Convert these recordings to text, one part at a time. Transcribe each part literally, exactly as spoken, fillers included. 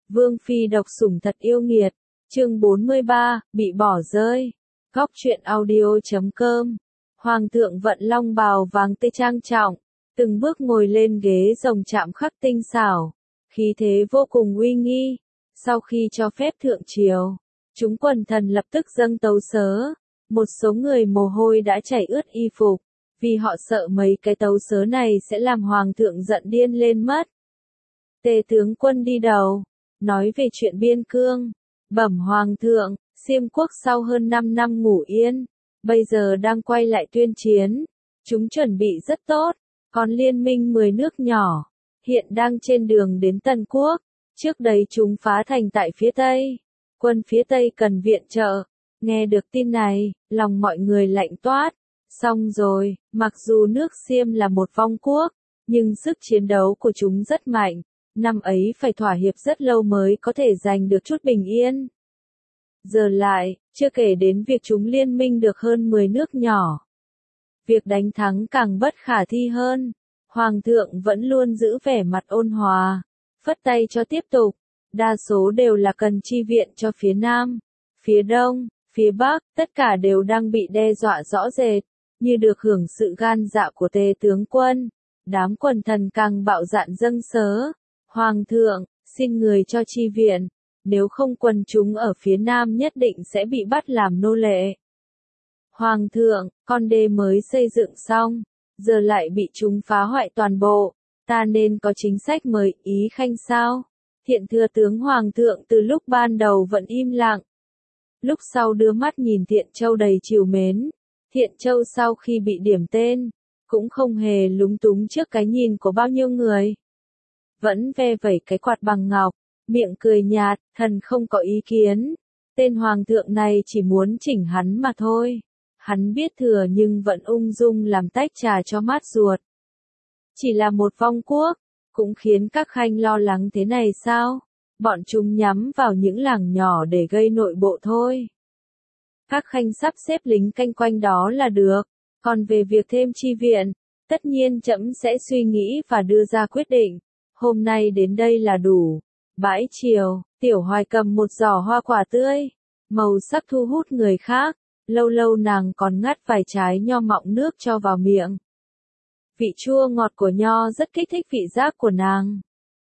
Vương phi độc sủng thật yêu nghiệt, chương bốn mươi ba, bị bỏ rơi. Góc truyện audio.com. Hoàng thượng vận long bào vàng tê trang trọng, từng bước ngồi lên ghế rồng chạm khắc tinh xảo, khí thế vô cùng uy nghi. Sau khi cho phép thượng triều, chúng quần thần lập tức dâng tấu sớ. Một số người mồ hôi đã chảy ướt y phục, vì họ sợ mấy cái tấu sớ này sẽ làm hoàng thượng giận điên lên mất. Tề tướng quân đi đầu, nói về chuyện biên cương. Bẩm hoàng thượng, Xiêm quốc sau hơn năm năm ngủ yên, bây giờ đang quay lại tuyên chiến. Chúng chuẩn bị rất tốt, còn liên minh mười nước nhỏ, hiện đang trên đường đến Tân Quốc. Trước đây chúng phá thành tại phía Tây, quân phía Tây cần viện trợ. Nghe được tin này, lòng mọi người lạnh toát. Xong rồi, mặc dù nước Xiêm là một vong quốc, nhưng sức chiến đấu của chúng rất mạnh. Năm ấy phải thỏa hiệp rất lâu mới có thể giành được chút bình yên. Giờ lại, chưa kể đến việc chúng liên minh được hơn mười nước nhỏ. Việc đánh thắng càng bất khả thi hơn. Hoàng thượng vẫn luôn giữ vẻ mặt ôn hòa, phất tay cho tiếp tục. Đa số đều là cần chi viện cho phía Nam, phía Đông, phía Bắc, tất cả đều đang bị đe dọa rõ rệt. Như được hưởng sự gan dạ của Tề tướng quân, đám quần thần càng bạo dạn dâng sớ. Hoàng thượng, xin người cho chi viện, nếu không quần chúng ở phía Nam nhất định sẽ bị bắt làm nô lệ. Hoàng thượng, con đê mới xây dựng xong, giờ lại bị chúng phá hoại toàn bộ, ta nên có chính sách mới ý khanh sao? Thiện thừa tướng Hoàng thượng từ lúc ban đầu vẫn im lặng. Lúc sau đưa mắt nhìn Thiện Châu đầy trìu mến. Thiện Châu sau khi bị điểm tên, cũng không hề lúng túng trước cái nhìn của bao nhiêu người. Vẫn ve vẩy cái quạt bằng ngọc, miệng cười nhạt, thần không có ý kiến. Tên hoàng thượng này chỉ muốn chỉnh hắn mà thôi. Hắn biết thừa nhưng vẫn ung dung làm tách trà cho mát ruột. Chỉ là một vong quốc, cũng khiến các khanh lo lắng thế này sao? Bọn chúng nhắm vào những làng nhỏ để gây nội bộ thôi. Các khanh sắp xếp lính canh quanh đó là được. Còn về việc thêm chi viện, tất nhiên trẫm sẽ suy nghĩ và đưa ra quyết định. Hôm nay đến đây là đủ. Bãi chiều, Tiểu Hoài cầm một giỏ hoa quả tươi, màu sắc thu hút người khác. Lâu lâu nàng còn ngắt vài trái nho mọng nước cho vào miệng. Vị chua ngọt của nho rất kích thích vị giác của nàng.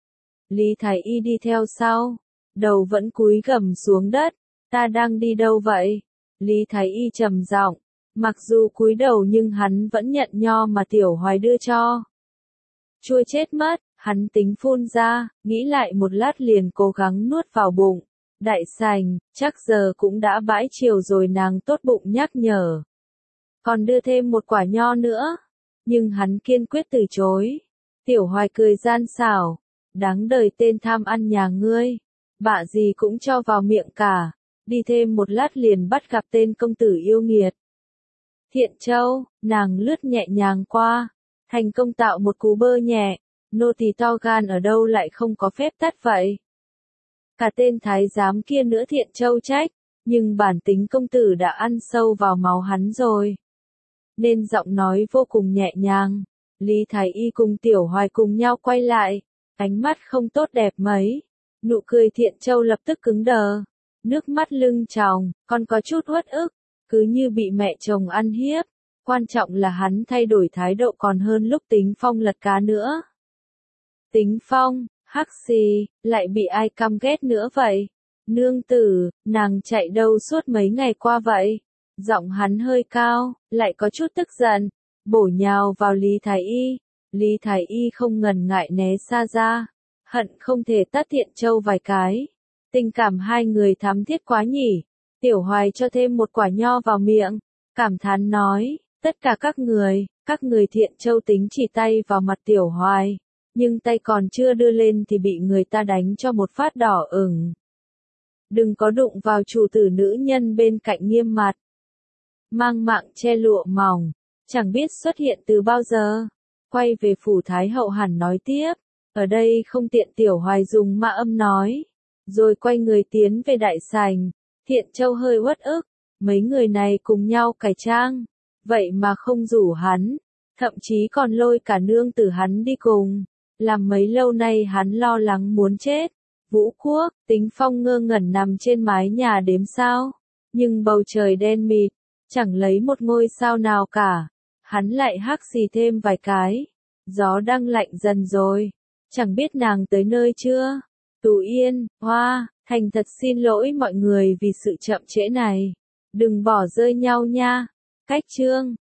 Lý Thái Y đi theo sau, đầu vẫn cúi gằm xuống đất. Ta đang đi đâu vậy? Lý Thái Y trầm giọng, mặc dù cúi đầu nhưng hắn vẫn nhận nho mà Tiểu Hoài đưa cho. Chua chết mất, hắn tính phun ra, nghĩ lại một lát liền cố gắng nuốt vào bụng. Đại sành, chắc giờ cũng đã bãi chiều rồi, nàng tốt bụng nhắc nhở. Còn đưa thêm một quả nho nữa, nhưng hắn kiên quyết từ chối. Tiểu Hoài cười gian xảo, đáng đời tên tham ăn nhà ngươi, bạ gì cũng cho vào miệng cả. Đi thêm một lát liền bắt gặp tên công tử yêu nghiệt. Thiện Châu, nàng lướt nhẹ nhàng qua, thành công tạo một cú bơ nhẹ. Nô tỳ to gan ở đâu lại không có phép tắt vậy? Cả tên thái giám kia nữa Thiện Châu trách, nhưng bản tính công tử đã ăn sâu vào máu hắn rồi. Nên giọng nói vô cùng nhẹ nhàng. Lý Thái Y cùng Tiểu Hoài cùng nhau quay lại, ánh mắt không tốt đẹp mấy. Nụ cười Thiện Châu lập tức cứng đờ. Nước mắt lưng tròng, còn có chút uất ức, cứ như bị mẹ chồng ăn hiếp. Quan trọng là hắn thay đổi thái độ còn hơn lúc Tính Phong lật cá nữa. Tính Phong, hắc xì, lại bị ai căm ghét nữa vậy? Nương tử, nàng chạy đâu suốt mấy ngày qua vậy? Giọng hắn hơi cao, lại có chút tức giận, bổ nhào vào Lý Thái Y. Lý Thái Y không ngần ngại né xa ra, hận không thể tát Thiện Châu vài cái. Tình cảm hai người thắm thiết quá nhỉ. Tiểu Hoài cho thêm một quả nho vào miệng, cảm thán nói, tất cả các người, các người Thiện Châu tính chỉ tay vào mặt Tiểu Hoài, nhưng tay còn chưa đưa lên thì bị người ta đánh cho một phát đỏ ửng. Đừng có đụng vào chủ tử nữ nhân bên cạnh nghiêm mặt. Mang mạng che lụa mỏng, chẳng biết xuất hiện từ bao giờ. Quay về phủ Thái hậu hẳn nói tiếp, ở đây không tiện. Tiểu Hoài dùng mã âm nói. Rồi quay người tiến về đại sảnh. Thiện Châu hơi uất ức, mấy người này cùng nhau cải trang, vậy mà không rủ hắn, thậm chí còn lôi cả nương tử hắn đi cùng, làm mấy lâu nay hắn lo lắng muốn chết, Vũ Quốc, Tính Phong ngơ ngẩn nằm trên mái nhà đếm sao. Nhưng bầu trời đen mịt, chẳng lấy một ngôi sao nào cả. Hắn lại hắc xì thêm vài cái. Gió đang lạnh dần rồi. Chẳng biết nàng tới nơi chưa? Tú Yên, Hoa, thành thật xin lỗi mọi người vì sự chậm trễ này. Đừng bỏ rơi nhau nha. Cách chương